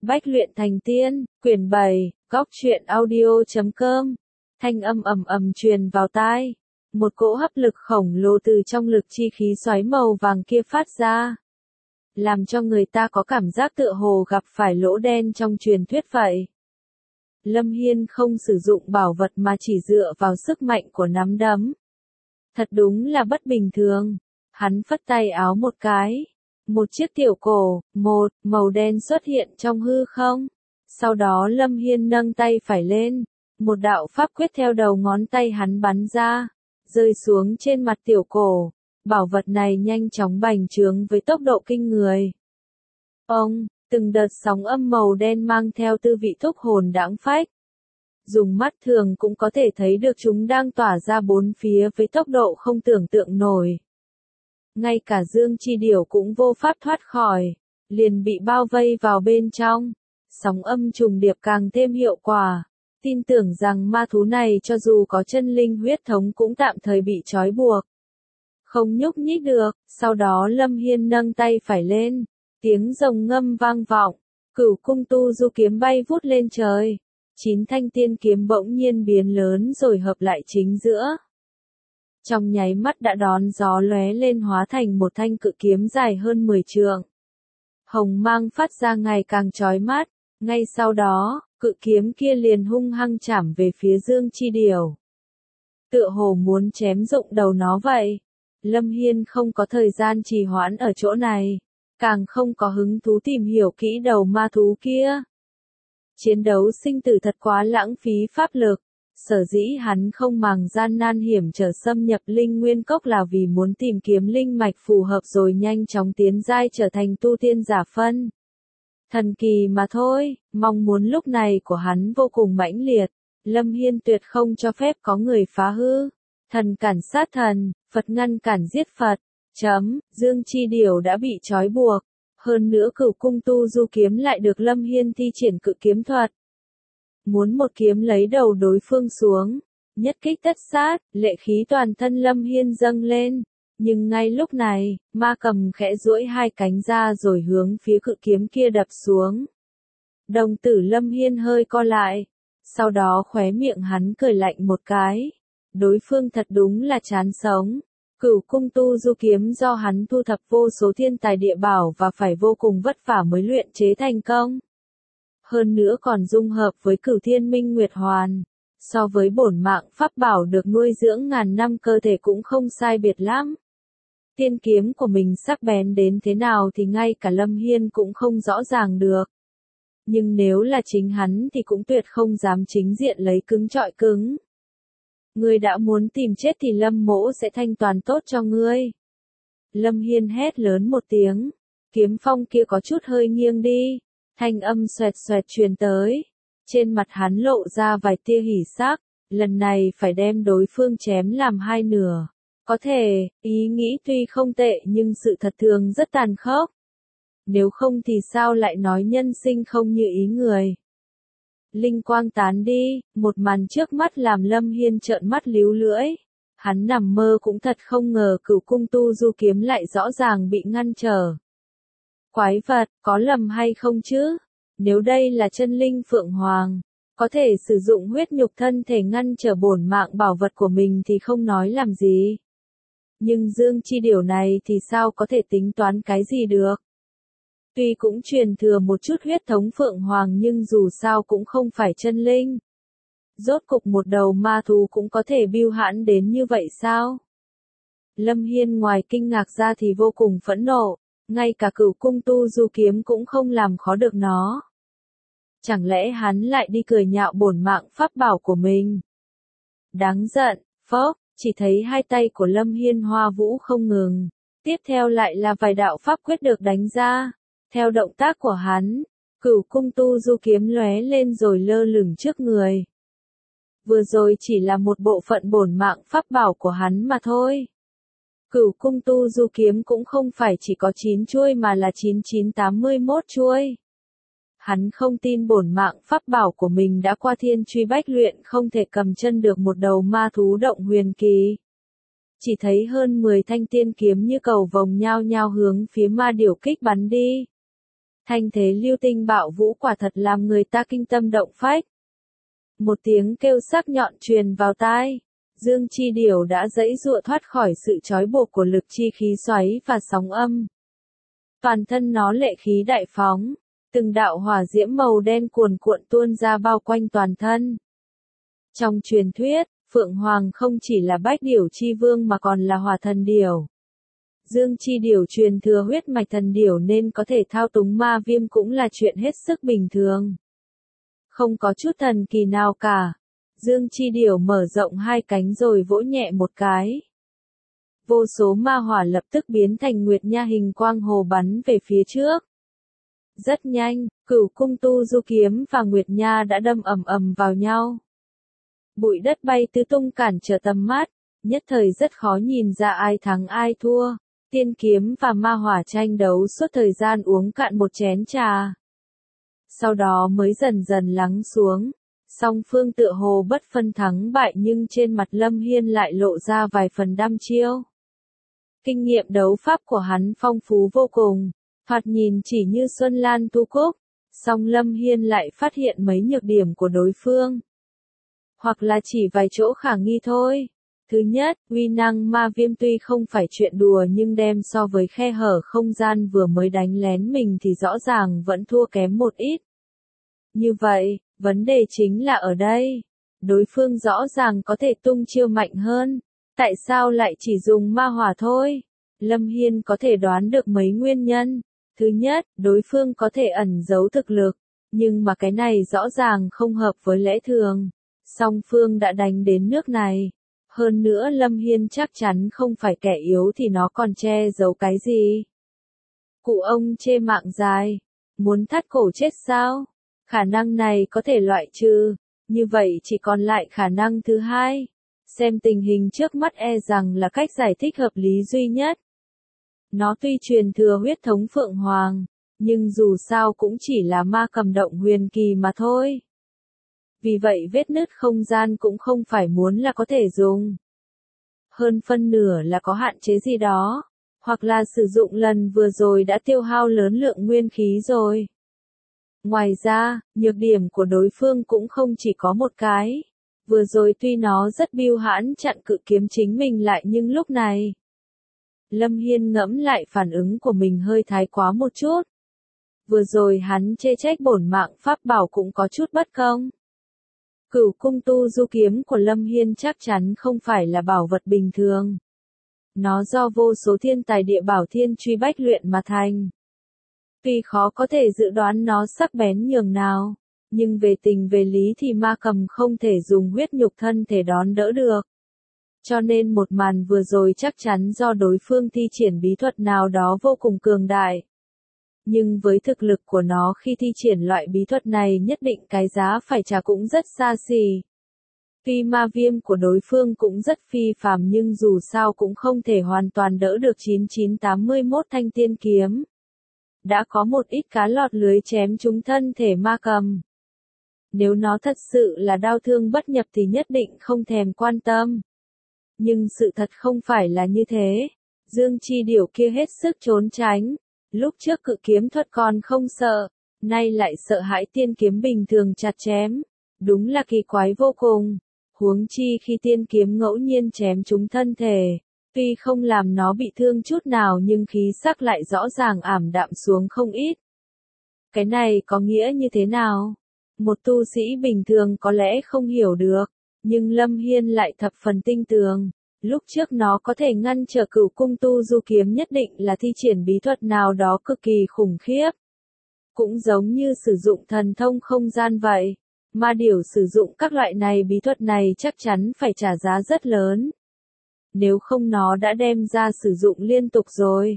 Bách luyện thành tiên, quyển 7, góc truyện audio.com. Thanh âm ầm ầm truyền vào tai. Một cỗ hấp lực khổng lồ từ trong lực chi khí xoáy màu vàng kia phát ra. Làm cho người ta có cảm giác tựa hồ gặp phải lỗ đen trong truyền thuyết vậy. Lâm Hiên không sử dụng bảo vật mà chỉ dựa vào sức mạnh của nắm đấm. Thật đúng là bất bình thường. Hắn phất tay áo một cái. Một chiếc tiểu cổ, màu đen xuất hiện trong hư không. Sau đó Lâm Hiên nâng tay phải lên. Một đạo pháp quyết theo đầu ngón tay hắn bắn ra. Rơi xuống trên mặt tiểu cổ. Bảo vật này nhanh chóng bành trướng với tốc độ kinh người. Từng đợt sóng âm màu đen mang theo tư vị thúc hồn đãng phách. Dùng mắt thường cũng có thể thấy được chúng đang tỏa ra bốn phía với tốc độ không tưởng tượng nổi. Ngay cả Dương Chi Điểu cũng vô pháp thoát khỏi, liền bị bao vây vào bên trong. Sóng âm trùng điệp càng thêm hiệu quả. Tin tưởng rằng ma thú này cho dù có chân linh huyết thống cũng tạm thời bị trói buộc. Không nhúc nhích được, sau đó Lâm Hiên nâng tay phải lên. Tiếng rồng ngâm vang vọng, Cửu Cung Tu Du kiếm bay vút lên trời. 9 thanh tiên kiếm bỗng nhiên biến lớn rồi hợp lại chính giữa. Trong nháy mắt đã đón gió lóe lên hóa thành một thanh cự kiếm dài hơn 10 trượng. Hồng mang phát ra ngày càng chói mắt, ngay sau đó, cự kiếm kia liền hung hăng chảm về phía Dương Chi Điểu. Tựa hồ muốn chém rụng đầu nó vậy. Lâm Hiên không có thời gian trì hoãn ở chỗ này, càng không có hứng thú tìm hiểu kỹ đầu ma thú kia. Chiến đấu sinh tử thật quá lãng phí pháp lực. Sở dĩ hắn không màng gian nan hiểm trở xâm nhập linh nguyên cốc là vì muốn tìm kiếm linh mạch phù hợp rồi nhanh chóng tiến giai trở thành tu tiên giả phân. Thần kỳ mà thôi, mong muốn lúc này của hắn vô cùng mãnh liệt. Lâm Hiên tuyệt không cho phép có người phá hư. Thần cản sát thần, Phật ngăn cản giết Phật. Dương Chi Điểu đã bị trói buộc. Hơn nữa Cửu Cung Tu Du kiếm lại được Lâm Hiên thi triển cự kiếm thuật. Muốn một kiếm lấy đầu đối phương xuống, nhất kích tất sát, lệ khí toàn thân Lâm Hiên dâng lên. Nhưng ngay lúc này, ma cầm khẽ duỗi hai cánh ra rồi hướng phía cự kiếm kia đập xuống. Đồng tử Lâm Hiên hơi co lại, sau đó khóe miệng hắn cười lạnh một cái. Đối phương thật đúng là chán sống. Cửu Cung Tu Du kiếm do hắn thu thập vô số thiên tài địa bảo và phải vô cùng vất vả mới luyện chế thành công. Hơn nữa còn dung hợp với Cửu Thiên Minh Nguyệt Hoàn. So với bổn mạng pháp bảo được nuôi dưỡng ngàn năm cơ thể cũng không sai biệt lắm. Tiên kiếm của mình sắc bén đến thế nào thì ngay cả Lâm Hiên cũng không rõ ràng được. Nhưng nếu là chính hắn thì cũng tuyệt không dám chính diện lấy cứng trọi cứng. Ngươi đã muốn tìm chết thì Lâm mỗ sẽ thanh toàn tốt cho ngươi. Lâm Hiên hét lớn một tiếng. Kiếm phong kia có chút hơi nghiêng đi. Thanh âm xoẹt xoẹt truyền tới. Trên mặt hắn lộ ra vài tia hỉ sắc. Lần này phải đem đối phương chém làm hai nửa. Có thể, ý nghĩ tuy không tệ nhưng sự thật thường rất tàn khốc. Nếu không thì sao lại nói nhân sinh không như ý người. Linh quang tán đi, một màn trước mắt làm Lâm Hiên trợn mắt líu lưỡi. Hắn nằm mơ cũng thật không ngờ Cửu Cung Tu Du kiếm lại rõ ràng bị ngăn trở. Quái vật, có lầm hay không chứ? Nếu đây là chân linh Phượng Hoàng, có thể sử dụng huyết nhục thân thể ngăn trở bổn mạng bảo vật của mình thì không nói làm gì. Nhưng Dương Chi Điểu này thì sao có thể tính toán cái gì được? Tuy cũng truyền thừa một chút huyết thống Phượng Hoàng nhưng dù sao cũng không phải chân linh. Rốt cục một đầu ma thú cũng có thể bưu hãn đến như vậy sao? Lâm Hiên ngoài kinh ngạc ra thì vô cùng phẫn nộ, ngay cả Cửu Cung Tu Du kiếm cũng không làm khó được nó. Chẳng lẽ hắn lại đi cười nhạo bổn mạng pháp bảo của mình? Đáng giận, phốc, chỉ thấy hai tay của Lâm Hiên hoa vũ không ngừng, tiếp theo lại là vài đạo pháp quyết được đánh ra. Theo động tác của hắn, Cửu Cung Tu Du kiếm lóe lên rồi lơ lửng trước người. Vừa rồi chỉ là một bộ phận bổn mạng pháp bảo của hắn mà thôi. Cửu Cung Tu Du kiếm cũng không phải chỉ có 9 chuôi mà là 9981 chuôi. Hắn không tin bổn mạng pháp bảo của mình đã qua thiên truy bách luyện không thể cầm chân được một đầu ma thú động huyền kỳ. Chỉ thấy hơn 10 thanh tiên kiếm như cầu vồng nhao nhao hướng phía ma điểu kích bắn đi. Thanh thế lưu tinh bạo vũ quả thật làm người ta kinh tâm động phách. Một tiếng kêu sắc nhọn truyền vào tai. Dương Chi Điểu đã giãy giụa thoát khỏi sự trói buộc của lực chi khí xoáy và sóng âm. Toàn thân nó lệ khí đại phóng, từng đạo hỏa diễm màu đen cuồn cuộn tuôn ra bao quanh toàn thân. Trong truyền thuyết, Phượng Hoàng không chỉ là bách điểu chi vương mà còn là hỏa thần điểu. Dương Chi Điểu truyền thừa huyết mạch thần điểu nên có thể thao túng ma viêm cũng là chuyện hết sức bình thường. Không có chút thần kỳ nào cả. Dương Chi Điểu mở rộng hai cánh rồi vỗ nhẹ một cái. Vô số ma hỏa lập tức biến thành nguyệt nha hình quang hồ bắn về phía trước. Rất nhanh, Cửu Cung Tu Du kiếm và nguyệt nha đã đâm ầm ầm vào nhau. Bụi đất bay tứ tung cản trở tầm mắt, nhất thời rất khó nhìn ra ai thắng ai thua. Tiên kiếm và ma hỏa tranh đấu suốt thời gian uống cạn một chén trà. Sau đó mới dần dần lắng xuống. Song phương tựa hồ bất phân thắng bại nhưng trên mặt Lâm Hiên lại lộ ra vài phần đăm chiêu. Kinh nghiệm đấu pháp của hắn phong phú vô cùng, thoạt nhìn chỉ như Xuân Lan Tu Cúc, song Lâm Hiên lại phát hiện mấy nhược điểm của đối phương. Hoặc là chỉ vài chỗ khả nghi thôi. Thứ nhất, uy năng ma viêm tuy không phải chuyện đùa nhưng đem so với khe hở không gian vừa mới đánh lén mình thì rõ ràng vẫn thua kém một ít. Như vậy, vấn đề chính là ở đây. Đối phương rõ ràng có thể tung chiêu mạnh hơn. Tại sao lại chỉ dùng ma hỏa thôi? Lâm Hiên có thể đoán được mấy nguyên nhân. Thứ nhất, đối phương có thể ẩn giấu thực lực. Nhưng mà cái này rõ ràng không hợp với lẽ thường. Song phương đã đánh đến nước này. Hơn nữa Lâm Hiên chắc chắn không phải kẻ yếu thì nó còn che giấu cái gì. Cụ ông chê mạng dài. Muốn thắt cổ chết sao? Khả năng này có thể loại trừ. Như vậy chỉ còn lại khả năng thứ hai. Xem tình hình trước mắt e rằng là cách giải thích hợp lý duy nhất. Nó tuy truyền thừa huyết thống Phượng Hoàng, nhưng dù sao cũng chỉ là ma cầm động huyền kỳ mà thôi. Vì vậy vết nứt không gian cũng không phải muốn là có thể dùng. Hơn phân nửa là có hạn chế gì đó, hoặc là sử dụng lần vừa rồi đã tiêu hao lớn lượng nguyên khí rồi. Ngoài ra, nhược điểm của đối phương cũng không chỉ có một cái. Vừa rồi tuy nó rất bưu hãn chặn cự kiếm chính mình lại nhưng lúc này. Lâm Hiên ngẫm lại phản ứng của mình hơi thái quá một chút. Vừa rồi hắn chê trách bổn mạng pháp bảo cũng có chút bất công. Cửu Cung Tu Du kiếm của Lâm Hiên chắc chắn không phải là bảo vật bình thường. Nó do vô số thiên tài địa bảo thiên truy bách luyện mà thành. Tuy khó có thể dự đoán nó sắc bén nhường nào, nhưng về tình về lý thì ma cầm không thể dùng huyết nhục thân thể đón đỡ được. Cho nên một màn vừa rồi chắc chắn do đối phương thi triển bí thuật nào đó vô cùng cường đại. Nhưng với thực lực của nó khi thi triển loại bí thuật này nhất định cái giá phải trả cũng rất xa xỉ. Tuy ma viêm của đối phương cũng rất phi phàm nhưng dù sao cũng không thể hoàn toàn đỡ được 9981 thanh tiên kiếm. Đã có một ít cá lọt lưới chém trúng thân thể ma cầm. Nếu nó thật sự là đau thương bất nhập thì nhất định không thèm quan tâm. Nhưng sự thật không phải là như thế. Dương Chi Điểu kia hết sức trốn tránh. Lúc trước cự kiếm thuật còn không sợ, nay lại sợ hãi tiên kiếm bình thường chặt chém. Đúng là kỳ quái vô cùng. Huống chi khi tiên kiếm ngẫu nhiên chém trúng thân thể, tuy không làm nó bị thương chút nào nhưng khí sắc lại rõ ràng ảm đạm xuống không ít. Cái này có nghĩa như thế nào? Một tu sĩ bình thường có lẽ không hiểu được, nhưng Lâm Hiên lại thập phần tinh tường. Lúc trước nó có thể ngăn trở Cửu Cung Tu Du kiếm nhất định là thi triển bí thuật nào đó cực kỳ khủng khiếp. Cũng giống như sử dụng thần thông không gian vậy. Ma điểu sử dụng các loại này bí thuật này chắc chắn phải trả giá rất lớn. Nếu không nó đã đem ra sử dụng liên tục rồi.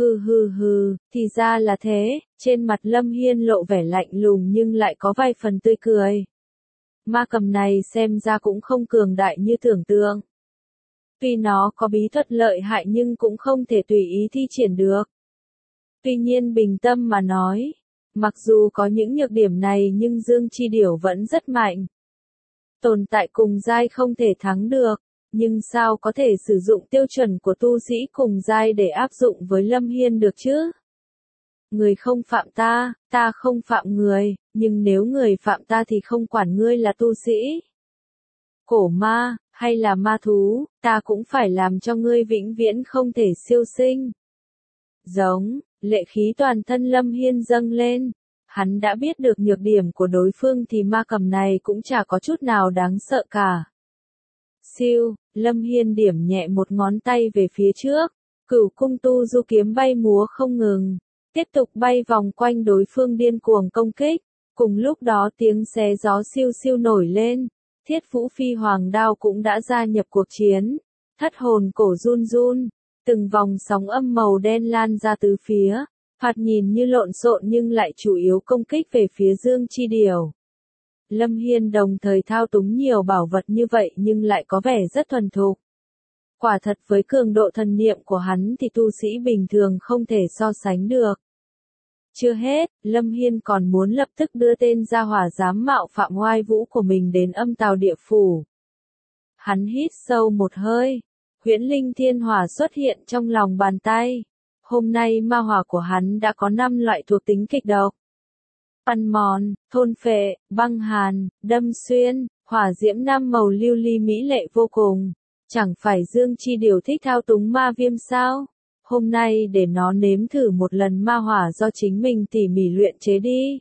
Thì ra là thế, trên mặt Lâm Hiên lộ vẻ lạnh lùng nhưng lại có vài phần tươi cười. Ma cầm này xem ra cũng không cường đại như tưởng tượng. Tuy nó có bí thuật lợi hại nhưng cũng không thể tùy ý thi triển được. Tuy nhiên bình tâm mà nói, mặc dù có những nhược điểm này nhưng Dương Chi Điểu vẫn rất mạnh. Tồn tại cùng giai không thể thắng được, nhưng sao có thể sử dụng tiêu chuẩn của tu sĩ cùng giai để áp dụng với Lâm Hiên được chứ? Người không phạm ta, ta không phạm người, nhưng nếu người phạm ta thì không quản ngươi là tu sĩ, cổ ma, hay là ma thú, ta cũng phải làm cho ngươi vĩnh viễn không thể siêu sinh. Giống, lệ khí toàn thân Lâm Hiên dâng lên. Hắn đã biết được nhược điểm của đối phương thì ma cầm này cũng chả có chút nào đáng sợ cả. Siêu, Lâm Hiên điểm nhẹ một ngón tay về phía trước, Cửu cung tu du kiếm bay múa không ngừng, tiếp tục bay vòng quanh đối phương điên cuồng công kích. Cùng lúc đó tiếng xé gió siêu siêu nổi lên, Thiết Vũ Phi Hoàng đao cũng đã gia nhập cuộc chiến. Thất hồn cổ run run, từng vòng sóng âm màu đen lan ra từ phía, thoạt nhìn như lộn xộn nhưng lại chủ yếu công kích về phía Dương Chi Điểu. Lâm Hiên đồng thời thao túng nhiều bảo vật như vậy nhưng lại có vẻ rất thuần thục. Quả thật với cường độ thần niệm của hắn thì tu sĩ bình thường không thể so sánh được. Chưa hết, Lâm Hiên còn muốn lập tức đưa tên gia hỏa dám mạo phạm oai vũ của mình đến Âm Tào Địa Phủ. Hắn hít sâu một hơi, Huyễn Linh Thiên Hỏa xuất hiện trong lòng bàn tay. Hôm nay ma hỏa của hắn đã có 5 loại thuộc tính kịch độc. Ăn mòn, thôn phệ, băng hàn, đâm xuyên, hỏa diễm 5 màu lưu ly mỹ lệ vô cùng. Chẳng phải Dương Chi Điều thích thao túng ma viêm sao? Hôm nay để nó nếm thử một lần ma hỏa do chính mình tỉ mỉ luyện chế đi.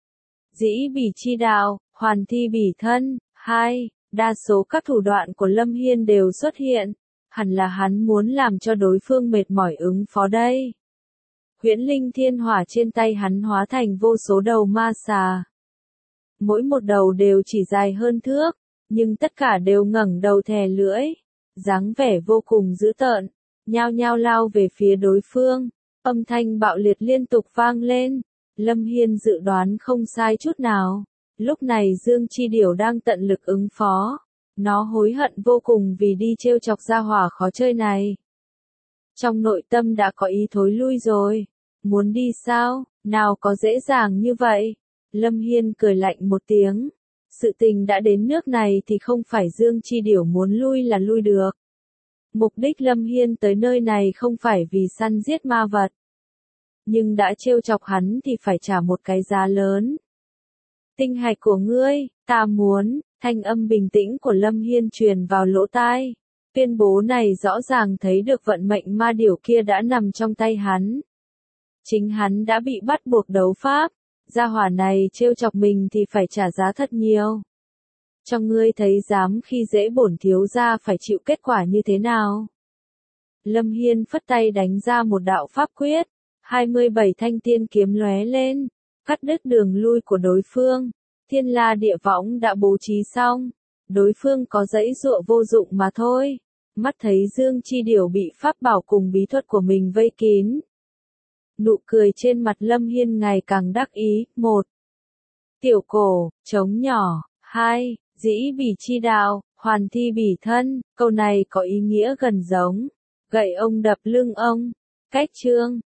Dĩ bỉ chi đạo, hoàn thi bỉ thân. 2. Đa số các thủ đoạn của Lâm Hiên đều xuất hiện. Hẳn là hắn muốn làm cho đối phương mệt mỏi ứng phó đây. Huyễn Linh Thiên Hỏa trên tay hắn hóa thành vô số đầu ma xà. Mỗi một đầu đều chỉ dài hơn thước, nhưng tất cả đều ngẩng đầu thè lưỡi, dáng vẻ vô cùng dữ tợn, nhao nhao lao về phía đối phương. Âm thanh bạo liệt liên tục vang lên. Lâm Hiên dự đoán không sai chút nào. Lúc này Dương Chi Điểu đang tận lực ứng phó. Nó hối hận vô cùng vì đi trêu chọc gia hỏa khó chơi này. Trong nội tâm đã có ý thối lui rồi. Muốn đi sao? Nào có dễ dàng như vậy? Lâm Hiên cười lạnh một tiếng. Sự tình đã đến nước này thì không phải Dương Chi Điểu muốn lui là lui được. Mục đích Lâm Hiên tới nơi này không phải vì săn giết ma vật. Nhưng đã trêu chọc hắn thì phải trả một cái giá lớn. Tinh hạch của ngươi, ta muốn. Thanh âm bình tĩnh của Lâm Hiên truyền vào lỗ tai. Tuyên bố này rõ ràng thấy được vận mệnh ma điểu kia đã nằm trong tay hắn. Chính hắn đã bị bắt buộc đấu pháp. Gia hỏa này trêu chọc mình thì phải trả giá thật nhiều. Cho ngươi thấy dám khi dễ bổn thiếu gia phải chịu kết quả như thế nào. Lâm Hiên phất tay đánh ra một đạo pháp quyết. 27 thanh tiên kiếm lóe lên, cắt đứt đường lui của đối phương. Thiên La Địa Võng đã bố trí xong. Đối phương có dãy dụa vô dụng mà thôi. Mắt thấy Dương Chi Điểu bị pháp bảo cùng bí thuật của mình vây kín. Nụ cười trên mặt Lâm Hiên ngày càng đắc ý. 1. Tiểu cổ, trống nhỏ. 2. Dĩ bỉ chi đạo, hoàn thi bỉ thân. Câu này có ý nghĩa gần giống gậy ông đập lưng ông. Cách chương